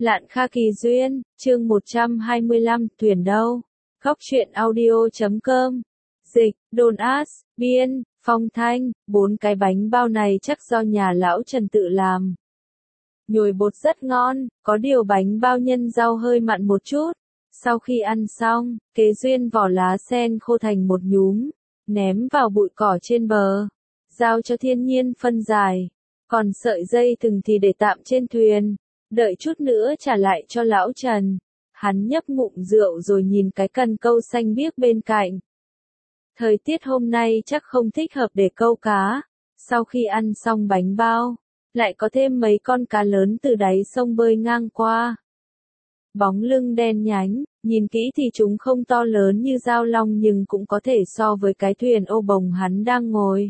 Lạn Kha Kỳ Duyên, chương 125, thuyền đâu? Góc truyện audio.com. Dịch, Đôn Át, Biên, Phong Thanh, 4 cái bánh bao này chắc do nhà lão Trần tự làm. Nhồi bột rất ngon, có điều bánh bao nhân rau hơi mặn một chút. Sau khi ăn xong, Kế Duyên vỏ lá sen khô thành một nhúm, ném vào bụi cỏ trên bờ, giao cho thiên nhiên phân giải. Còn sợi dây thừng thì để tạm trên thuyền, đợi chút nữa trả lại cho lão Trần. Hắn nhấp ngụm rượu rồi nhìn cái cần câu xanh biếc bên cạnh. Thời tiết hôm nay chắc không thích hợp để câu cá. Sau khi ăn xong bánh bao, lại có thêm mấy con cá lớn từ đáy sông bơi ngang qua. Bóng lưng đen nhánh, nhìn kỹ thì chúng không to lớn như dao long nhưng cũng có thể so với cái thuyền ô bồng hắn đang ngồi.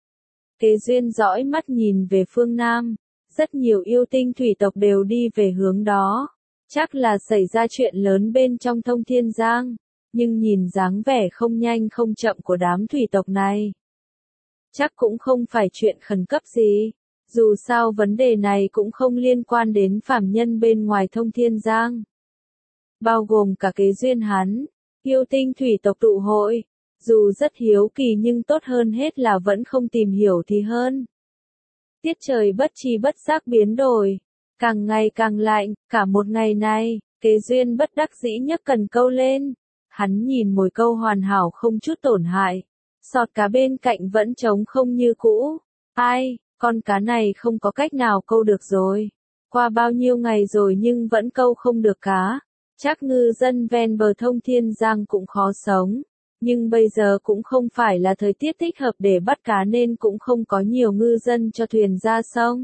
Kế Duyên dõi mắt nhìn về phương Nam, rất nhiều yêu tinh thủy tộc đều đi về hướng đó. Chắc là xảy ra chuyện lớn bên trong Thông Thiên Giang, nhưng nhìn dáng vẻ không nhanh không chậm của đám thủy tộc này, chắc cũng không phải chuyện khẩn cấp gì. Dù sao vấn đề này cũng không liên quan đến phàm nhân bên ngoài Thông Thiên Giang, bao gồm cả Kế Duyên hắn. Yêu tinh thủy tộc tụ hội, dù rất hiếu kỳ nhưng tốt hơn hết là vẫn không tìm hiểu thì hơn. Tiết trời bất tri bất giác biến đổi, càng ngày càng lạnh. Cả một ngày này, Kế Duyên bất đắc dĩ nhấc cần câu lên. Hắn nhìn mồi câu hoàn hảo không chút tổn hại, sọt cá bên cạnh vẫn trống không như cũ. Ai, con cá này không có cách nào câu được rồi. Qua bao nhiêu ngày rồi nhưng vẫn câu không được cá. Chắc ngư dân ven bờ Thông Thiên Giang cũng khó sống. Nhưng bây giờ cũng không phải là thời tiết thích hợp để bắt cá nên cũng không có nhiều ngư dân cho thuyền ra sông.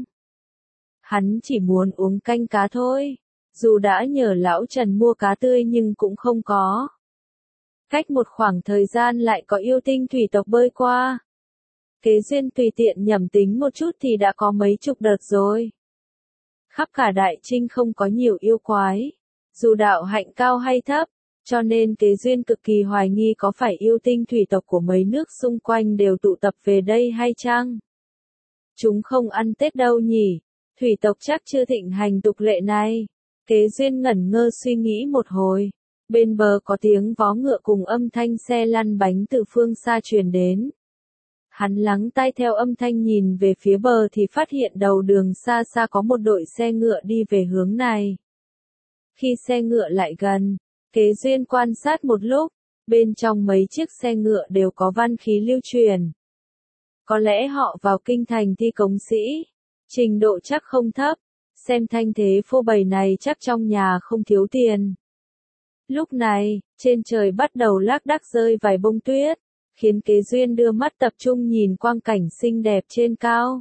Hắn chỉ muốn uống canh cá thôi. Dù đã nhờ lão Trần mua cá tươi nhưng cũng không có. Cách một khoảng thời gian lại có yêu tinh thủy tộc bơi qua. Kế Duyên tùy tiện nhẩm tính một chút thì đã có mấy chục đợt rồi. Khắp cả Đại Trinh không có nhiều yêu quái, dù đạo hạnh cao hay thấp, cho nên Kế Duyên cực kỳ hoài nghi có phải yêu tinh thủy tộc của mấy nước xung quanh đều tụ tập về đây hay chăng? Chúng không ăn Tết đâu nhỉ? Thủy tộc chắc chưa thịnh hành tục lệ này. Kế Duyên ngẩn ngơ suy nghĩ một hồi. Bên bờ có tiếng vó ngựa cùng âm thanh xe lăn bánh từ phương xa truyền đến. Hắn lắng tai theo âm thanh nhìn về phía bờ thì phát hiện đầu đường xa xa có một đội xe ngựa đi về hướng này. Khi xe ngựa lại gần, Kế Duyên quan sát một lúc, bên trong mấy chiếc xe ngựa đều có văn khí lưu truyền. Có lẽ họ vào kinh thành thi cống sĩ, trình độ chắc không thấp, xem thanh thế phô bày này chắc trong nhà không thiếu tiền. Lúc này, trên trời bắt đầu lác đác rơi vài bông tuyết, khiến Kế Duyên đưa mắt tập trung nhìn quang cảnh xinh đẹp trên cao.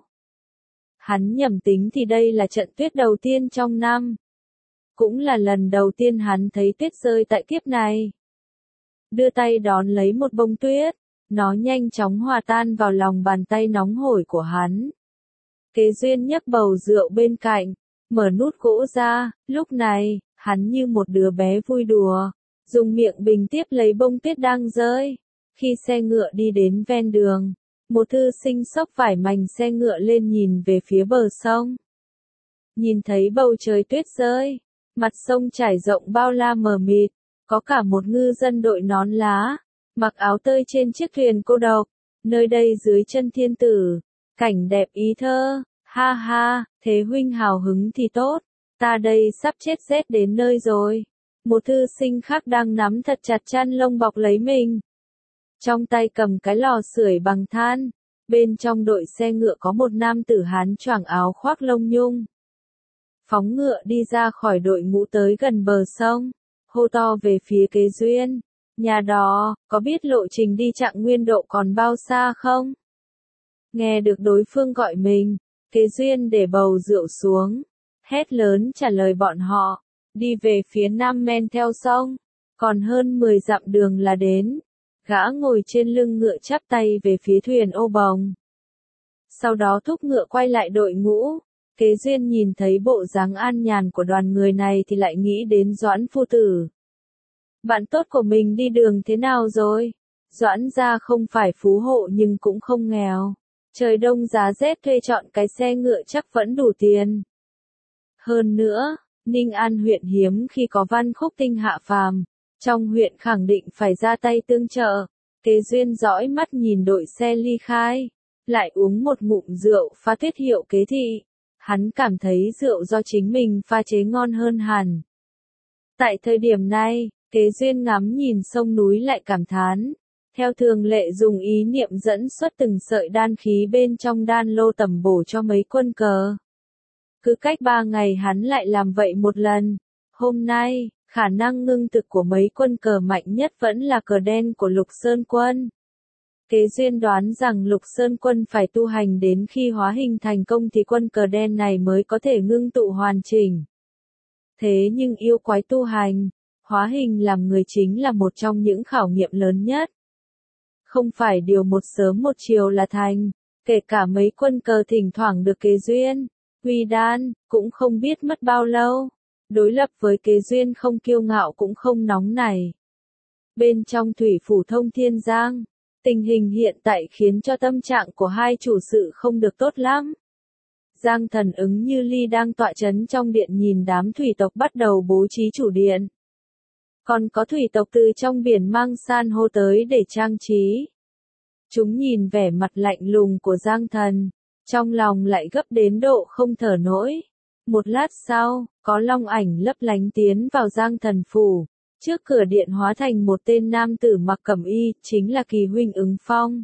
Hắn nhẩm tính thì đây là trận tuyết đầu tiên trong năm. Cũng là lần đầu tiên hắn thấy tuyết rơi tại kiếp này. Đưa tay đón lấy một bông tuyết, nó nhanh chóng hòa tan vào lòng bàn tay nóng hổi của hắn. Kế Duyên nhấc bầu rượu bên cạnh, mở nút gỗ ra, lúc này, hắn như một đứa bé vui đùa, dùng miệng bình tiếp lấy bông tuyết đang rơi. Khi xe ngựa đi đến ven đường, một thư sinh xốc vải mành xe ngựa lên nhìn về phía bờ sông. Nhìn thấy bầu trời tuyết rơi, mặt sông trải rộng bao la mờ mịt, có cả một ngư dân đội nón lá, mặc áo tơi trên chiếc thuyền cô độc, nơi đây dưới chân thiên tử, cảnh đẹp ý thơ, ha ha, thế huynh hào hứng thì tốt, ta đây sắp chết rét đến nơi rồi. Một thư sinh khác đang nắm thật chặt chăn lông bọc lấy mình. Trong tay cầm cái lò sưởi bằng than, bên trong đội xe ngựa có một nam tử Hán choàng áo khoác lông nhung. Phóng ngựa đi ra khỏi đội ngũ tới gần bờ sông, hô to về phía Kế Duyên, nhà đó, có biết lộ trình đi Trạng Nguyên Độ còn bao xa không? Nghe được đối phương gọi mình, Kế Duyên để bầu rượu xuống, hét lớn trả lời bọn họ, đi về phía nam men theo sông, còn hơn 10 dặm đường là đến. Gã ngồi trên lưng ngựa chắp tay về phía thuyền ô bồng. Sau đó thúc ngựa quay lại đội ngũ. Kế Duyên nhìn thấy bộ dáng an nhàn của đoàn người này thì lại nghĩ đến Doãn phu tử. Bạn tốt của mình đi đường thế nào rồi? Doãn gia không phải phú hộ nhưng cũng không nghèo. Trời đông giá rét thuê chọn cái xe ngựa chắc vẫn đủ tiền. Hơn nữa, Ninh An huyện hiếm khi có Văn Khúc Tinh hạ phàm, trong huyện khẳng định phải ra tay tương trợ. Kế Duyên dõi mắt nhìn đội xe ly khai, lại uống một ngụm rượu pha Tuyết hiệu Kế thị. Hắn cảm thấy rượu do chính mình pha chế ngon hơn hẳn. Tại thời điểm này, Kế Duyên ngắm nhìn sông núi lại cảm thán. Theo thường lệ dùng ý niệm dẫn xuất từng sợi đan khí bên trong đan lô tẩm bổ cho mấy quân cờ. Cứ cách 3 ngày hắn lại làm vậy một lần. Hôm nay, khả năng ngưng thực của mấy quân cờ mạnh nhất vẫn là cờ đen của Lục Sơn Quân. Kế Duyên đoán rằng Lục Sơn Quân phải tu hành đến khi hóa hình thành công thì quân cờ đen này mới có thể ngưng tụ hoàn chỉnh. Thế nhưng yêu quái tu hành, hóa hình làm người chính là một trong những khảo nghiệm lớn nhất. Không phải điều một sớm một chiều là thành, kể cả mấy quân cờ thỉnh thoảng được Kế Duyên huy đan, cũng không biết mất bao lâu. Đối lập với Kế Duyên không kiêu ngạo cũng không nóng nảy. Bên trong thủy phủ Thông Thiên Giang, tình hình hiện tại khiến cho tâm trạng của hai chủ sự không được tốt lắm. Giang Thần Ứng Như Ly đang tọa trấn trong điện nhìn đám thủy tộc bắt đầu bố trí chủ điện. Còn có thủy tộc từ trong biển mang san hô tới để trang trí. Chúng nhìn vẻ mặt lạnh lùng của Giang Thần, trong lòng lại gấp đến độ không thở nổi. Một lát sau, có long ảnh lấp lánh tiến vào Giang Thần phủ. Trước cửa điện hóa thành một tên nam tử mặc cẩm y, chính là Kỳ huynh Ứng Phong.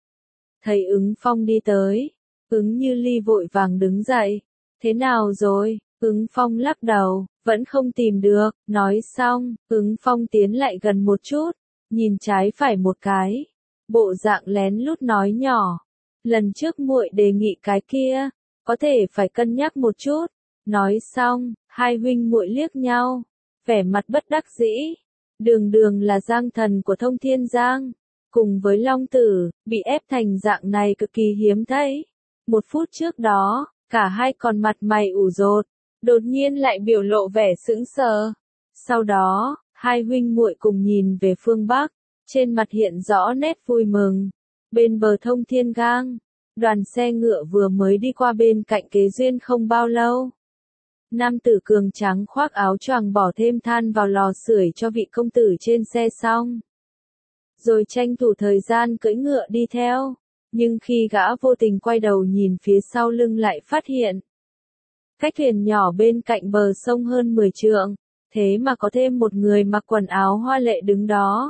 Thấy Ứng Phong đi tới, Ứng Như Ly vội vàng đứng dậy. Thế nào rồi? Ứng Phong lắc đầu, vẫn không tìm được. Nói xong, Ứng Phong tiến lại gần một chút, nhìn trái phải một cái. Bộ dạng lén lút nói nhỏ. Lần trước muội đề nghị cái kia, có thể phải cân nhắc một chút. Nói xong, hai huynh muội liếc nhau, vẻ mặt bất đắc dĩ. Đường Đường là Giang Thần của Thông Thiên Giang, cùng với Long Tử, bị ép thành dạng này cực kỳ hiếm thấy. Một phút trước đó, cả hai còn mặt mày ủ rột, đột nhiên lại biểu lộ vẻ sững sờ. Sau đó, hai huynh muội cùng nhìn về phương Bắc, trên mặt hiện rõ nét vui mừng. Bên bờ Thông Thiên Gang, đoàn xe ngựa vừa mới đi qua bên cạnh Kế Duyên không bao lâu. Nam tử cường tráng khoác áo choàng bỏ thêm than vào lò sưởi cho vị công tử trên xe xong. Rồi tranh thủ thời gian cưỡi ngựa đi theo. Nhưng khi gã vô tình quay đầu nhìn phía sau lưng lại phát hiện. Cách thuyền nhỏ bên cạnh bờ sông hơn 10 trượng, thế mà có thêm một người mặc quần áo hoa lệ đứng đó.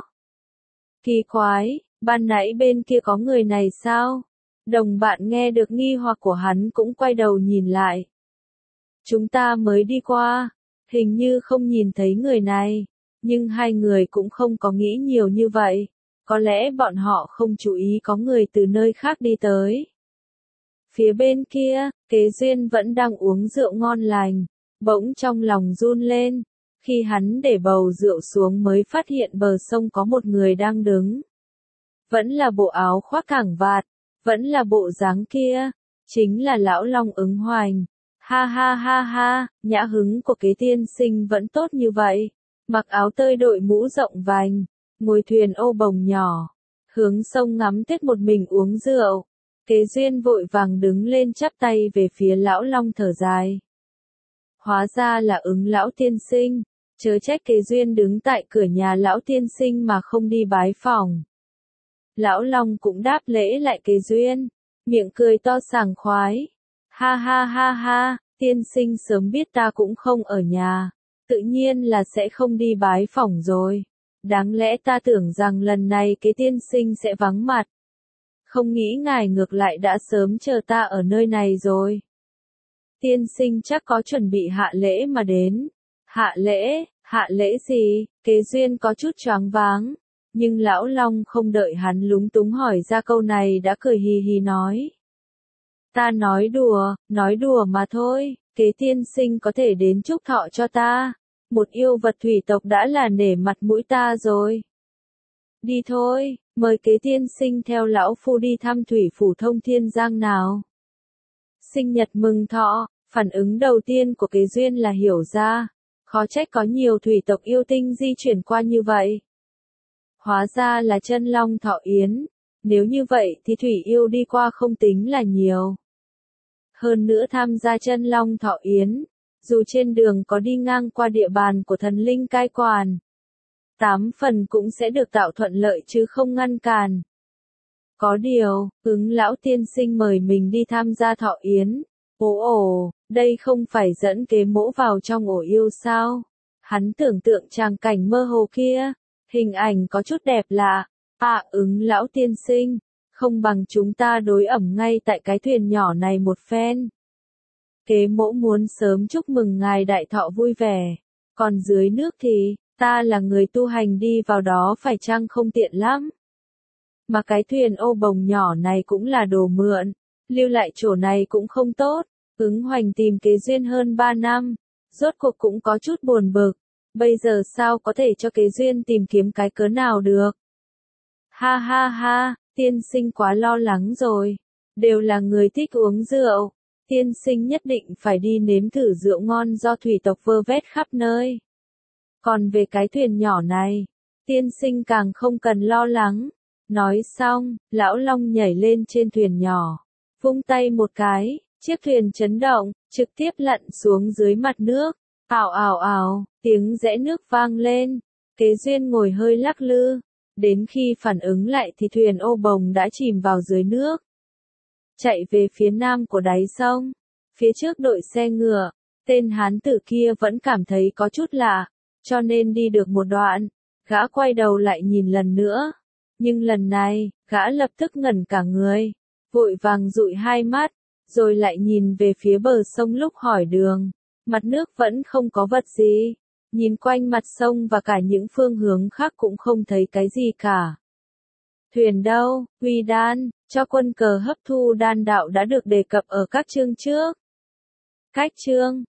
Kỳ quái, ban nãy bên kia có người này sao? Đồng bạn nghe được nghi hoặc của hắn cũng quay đầu nhìn lại. Chúng ta mới đi qua, hình như không nhìn thấy người này, nhưng hai người cũng không có nghĩ nhiều như vậy. Có lẽ bọn họ không chú ý có người từ nơi khác đi tới. Phía bên kia, Kế Duyên vẫn đang uống rượu ngon lành, bỗng trong lòng run lên. Khi hắn để bầu rượu xuống mới phát hiện bờ sông có một người đang đứng. Vẫn là bộ áo khoác cẳng vạt, vẫn là bộ dáng kia, chính là lão Long Ứng Hoành. Ha ha ha ha, nhã hứng của Kế tiên sinh vẫn tốt như vậy. Mặc áo tơi đội mũ rộng vành, ngồi thuyền ô bồng nhỏ, hướng sông ngắm Tết một mình uống rượu. Kế Duyên vội vàng đứng lên chắp tay về phía lão Long thở dài. Hóa ra là Ứng lão tiên sinh, chớ trách Kế Duyên đứng tại cửa nhà lão tiên sinh mà không đi bái phỏng. Lão Long cũng đáp lễ lại Kế Duyên, miệng cười to sảng khoái. Ha ha ha ha, tiên sinh sớm biết ta cũng không ở nhà, tự nhiên là sẽ không đi bái phỏng rồi. Đáng lẽ ta tưởng rằng lần này Kế tiên sinh sẽ vắng mặt. Không nghĩ ngài ngược lại đã sớm chờ ta ở nơi này rồi. Tiên sinh chắc có chuẩn bị hạ lễ mà đến. Hạ lễ gì? Kế Duyên có chút choáng váng. Nhưng lão Long không đợi hắn lúng túng hỏi ra câu này đã cười hì hì nói. Ta nói đùa mà thôi, Kế tiên sinh có thể đến chúc thọ cho ta. Một yêu vật thủy tộc đã là nể mặt mũi ta rồi. Đi thôi, mời Kế tiên sinh theo lão phu đi thăm thủy phủ Thông Thiên Giang nào. Sinh nhật mừng thọ, phản ứng đầu tiên của Kế Duyên là hiểu ra. Khó trách có nhiều thủy tộc yêu tinh di chuyển qua như vậy. Hóa ra là chân long thọ yến. Nếu như vậy thì thủy yêu đi qua không tính là nhiều. Hơn nữa tham gia chân long thọ yến, dù trên đường có đi ngang qua địa bàn của thần linh cai quản. 8 phần cũng sẽ được tạo thuận lợi chứ không ngăn cản. Có điều, Ứng lão tiên sinh mời mình đi tham gia thọ yến. Ồ, đây không phải dẫn Kế Mỗ vào trong ổ yêu sao? Hắn tưởng tượng tràng cảnh mơ hồ kia, hình ảnh có chút đẹp lạ. Ứng lão tiên sinh, không bằng chúng ta đối ẩm ngay tại cái thuyền nhỏ này một phen. Kế Mỗ muốn sớm chúc mừng ngài đại thọ vui vẻ. Còn dưới nước thì, ta là người tu hành đi vào đó phải chăng không tiện lắm. Mà cái thuyền ô bồng nhỏ này cũng là đồ mượn, lưu lại chỗ này cũng không tốt. Ứng Hoành tìm Kế Duyên hơn 3 năm, rốt cuộc cũng có chút buồn bực. Bây giờ sao có thể cho Kế Duyên tìm kiếm cái cớ nào được? Ha ha ha, tiên sinh quá lo lắng rồi. Đều là người thích uống rượu. Tiên sinh nhất định phải đi nếm thử rượu ngon do thủy tộc vơ vét khắp nơi. Còn về cái thuyền nhỏ này, tiên sinh càng không cần lo lắng. Nói xong, lão Long nhảy lên trên thuyền nhỏ, vung tay một cái, chiếc thuyền chấn động, trực tiếp lặn xuống dưới mặt nước. Ào ào ào, tiếng rẽ nước vang lên. Kế Duyên ngồi hơi lắc lư. Đến khi phản ứng lại thì thuyền ô bồng đã chìm vào dưới nước. Chạy về phía nam của đáy sông. Phía trước đội xe ngựa, tên hán tử kia vẫn cảm thấy có chút lạ, cho nên đi được một đoạn, gã quay đầu lại nhìn lần nữa. Nhưng lần này, gã lập tức ngẩn cả người, vội vàng dụi hai mắt, rồi lại nhìn về phía bờ sông lúc hỏi đường. Mặt nước vẫn không có vật gì. Nhìn quanh mặt sông và cả những phương hướng khác cũng không thấy cái gì cả. Thuyền đâu, Huy đan, cho quân cờ hấp thu đan đạo đã được đề cập ở các chương trước. Cách chương